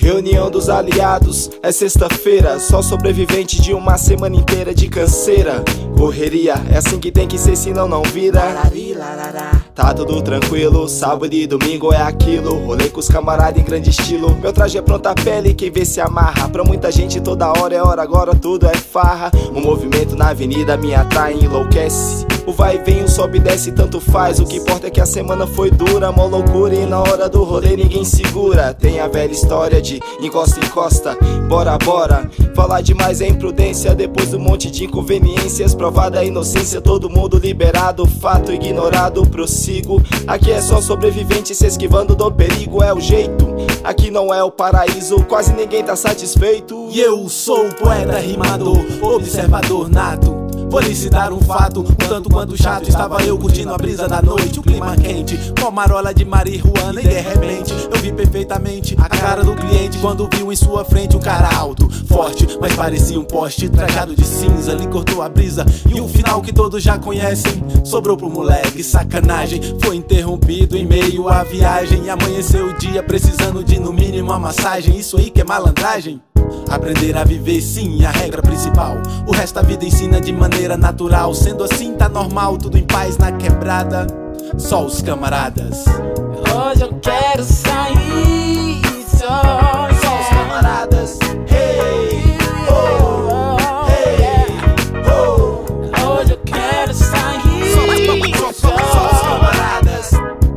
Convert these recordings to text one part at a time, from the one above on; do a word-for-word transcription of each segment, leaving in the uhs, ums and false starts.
Reunião dos aliados, é sexta-feira, só sobrevivente de uma semana inteira de canseira. Correria, é assim que tem que ser, senão não vira. Tá tudo tranquilo, sábado e domingo é aquilo. Rolei com os camaradas em grande estilo. Meu traje é pronta pele, quem vê se amarra. Pra muita gente toda hora é hora, agora tudo é farra. O movimento na avenida me atrai e enlouquece. O vai e vem, o sobe e desce, tanto faz. O que importa é que a semana foi dura, mó loucura. E na hora do rolê ninguém segura. Tem a velha história de encosta, encosta, bora, bora. Falar demais é imprudência, depois do monte de inconveniências. Provada a inocência, todo mundo liberado. Fato ignorado, prossigo. Aqui é só sobrevivente se esquivando do perigo, é o jeito. Aqui não é o paraíso, quase ninguém tá satisfeito. E eu sou o poeta rimador, observador nato. Vou lhe citar um fato, um tanto quanto chato. Estava eu curtindo a brisa da noite, o clima quente, com marola de marihuana. E de repente eu vi perfeitamente a cara do cliente quando viu em sua frente um cara alto, forte, mas parecia um poste, trajado de cinza. Lhe cortou a brisa e o final que todos já conhecem sobrou pro moleque, sacanagem. Foi interrompido em meio à viagem e amanheceu o dia precisando de no mínimo uma massagem. Isso aí que é malandragem. Aprender a viver sim é a regra principal. O resto da vida ensina de maneira natural. Sendo assim tá normal, tudo em paz na quebrada. Só os camaradas. Hoje eu quero sair. Só, só os camaradas. Hey, oh, hey, oh. Hoje eu quero sair. Só, só, só, só os camaradas.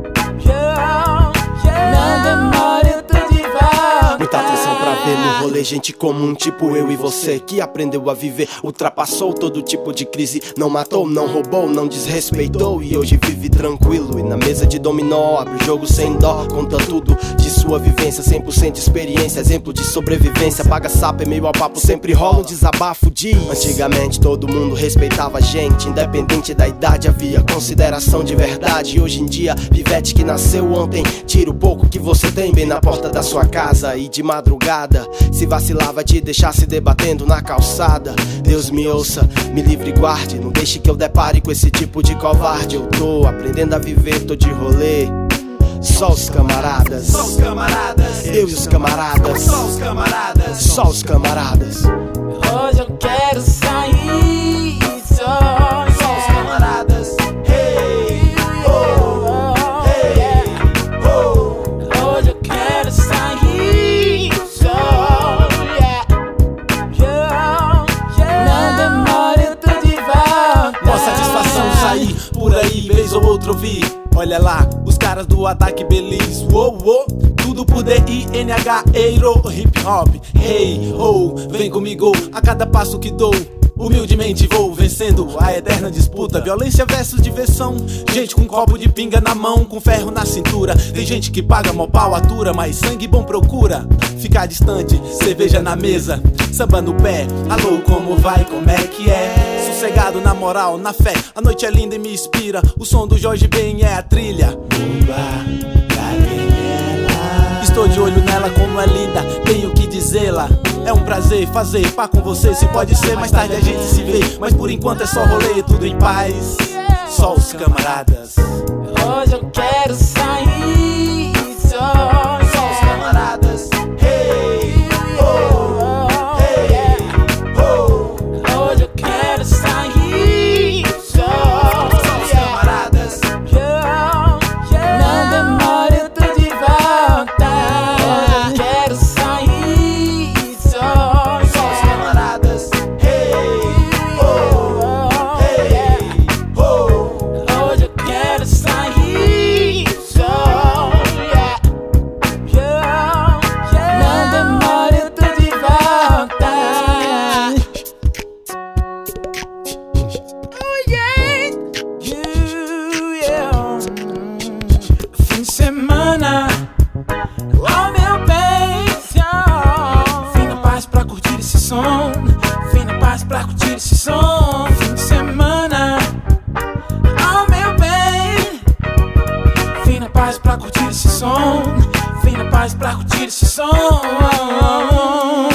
Yeah, yeah. Não demore, eu tô de volta. Muita atenção pra ver no rolê, gente comum, tipo eu e você, que aprendeu a viver, ultrapassou todo tipo de crise. Não matou, não roubou, não desrespeitou e hoje vive tranquilo. E na mesa de dominó, abre o jogo sem dó, conta tudo de sua vivência, cem por cento de experiência, exemplo de sobrevivência. Paga sapo, é meio a papo, sempre rola um desabafo de... Antigamente todo mundo respeitava a gente, independente da idade, havia consideração de verdade. E hoje em dia, pivete que nasceu ontem, tira o pouco que você tem bem na porta da sua casa. E de madrugada, se vacilar vai te deixar se debatendo na calçada. Deus me ouça, me livre e guarde, não deixe que eu depare com esse tipo de covarde. Eu tô aprendendo a viver, tô de rolê. Só os camaradas, só os camaradas. Eu e os camaradas, só os camaradas, só os camaradas. Hoje eu quero sair. Só, só os camaradas. Hey, oh, hey, oh. Hoje eu quero sair. Só, yeah, yeah, yeah. Não demore, eu tô de volta. Mó satisfação sair por aí, vez ou outra ouvir. Olha lá, os caras do Ataque Belize, uou, uou. Tudo por D I N H, Eiro, hip hop. Hey, ho, vem comigo a cada passo que dou. Humildemente vou vencendo a eterna disputa. Violência versus diversão. Gente com copo de pinga na mão, com ferro na cintura. Tem gente que paga mó pau, atura, mas sangue bom procura. Ficar distante, cerveja na mesa, samba no pé. Alô, como vai, como é que é? Sossegado na moral, na fé. A noite é linda e me inspira. O som do Jorge Ben é a trilha. Estou de olho nela, como é linda, tenho que dizê-la. É um prazer fazer pá com você. Se pode ser, mais tarde a gente se vê. Mas por enquanto é só rolê, tudo em paz. Só os camaradas. Hoje eu quero sair. Só, só os camaradas. Hey, oh, hey, oh. Hoje eu quero sair. Só, só os camaradas. Yeah, yeah. Não demore, eu tô de volta. Hoje eu quero sair. Só, só os camaradas. Hey, oh, hey, oh. Hoje eu quero sair. Só, yeah, yeah, yeah. Não demore, eu tô de volta. Oh yeah, you, yeah. Fim de semana, oh meu bem, oh. Fim na paz pra curtir esse som. Fim na paz pra curtir esse som. Fim de semana, oh meu bem. Fim na paz pra curtir esse som. Fim na paz pra curtir esse som.